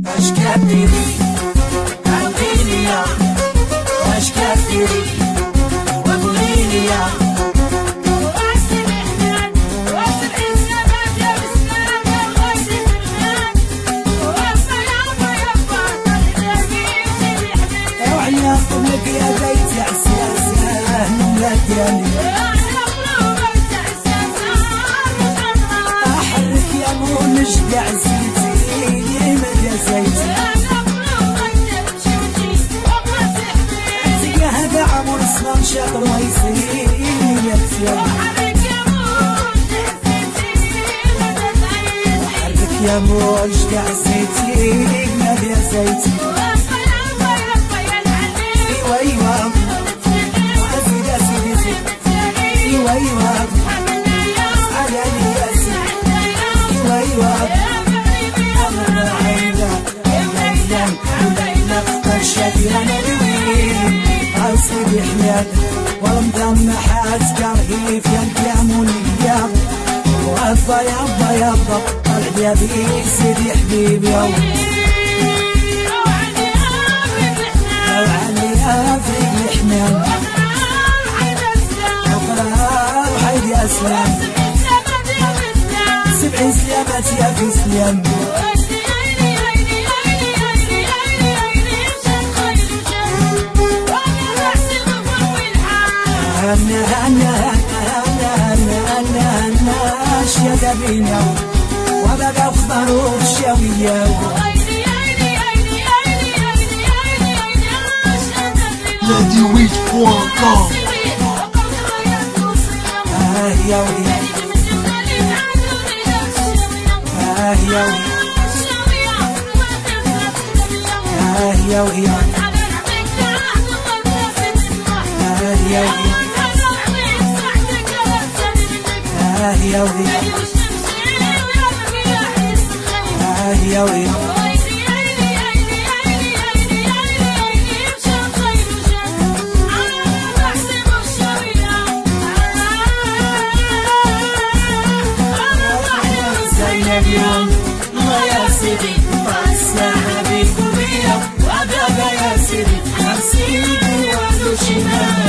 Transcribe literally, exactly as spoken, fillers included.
اش كديري عاوديني يا اش كديري وقوليلي يا لك يا بيت عساسان ولادياني احرك يا مونج يا عزيزي يمد يا زيتي تلقى هذا عمر اسمه شاط ما يصير يا تيامي احرك يا مونج يا عزيزي يمد يا زيتي ايوه اسيدي اسيدي اسيدي ايوه ايوه علاني يا سيدي ايوه ايوه انا عايزه ليلى ليلى قرشتي انا دوين اسيدي حياتي ورمضان حات كرهيف يا الكامونيه وابا يابا يابا طلع يا بي سيدي حبيبي افريق الحمام أقرار حيد يا سلام سبع سلامات يا في سلام هنا هنا هنا هنا هنا اشياء دابينا وبقى اخبارو الشاوية Ladiewich point com آه يا ويا آه يا ويا آه يا ويا آه يا ويا آه يا ويا آه يا ويا اليوم الله يا سيدي فاسا حبيبي وبيا وابا يا سيدي يا سيدي وعدو شمال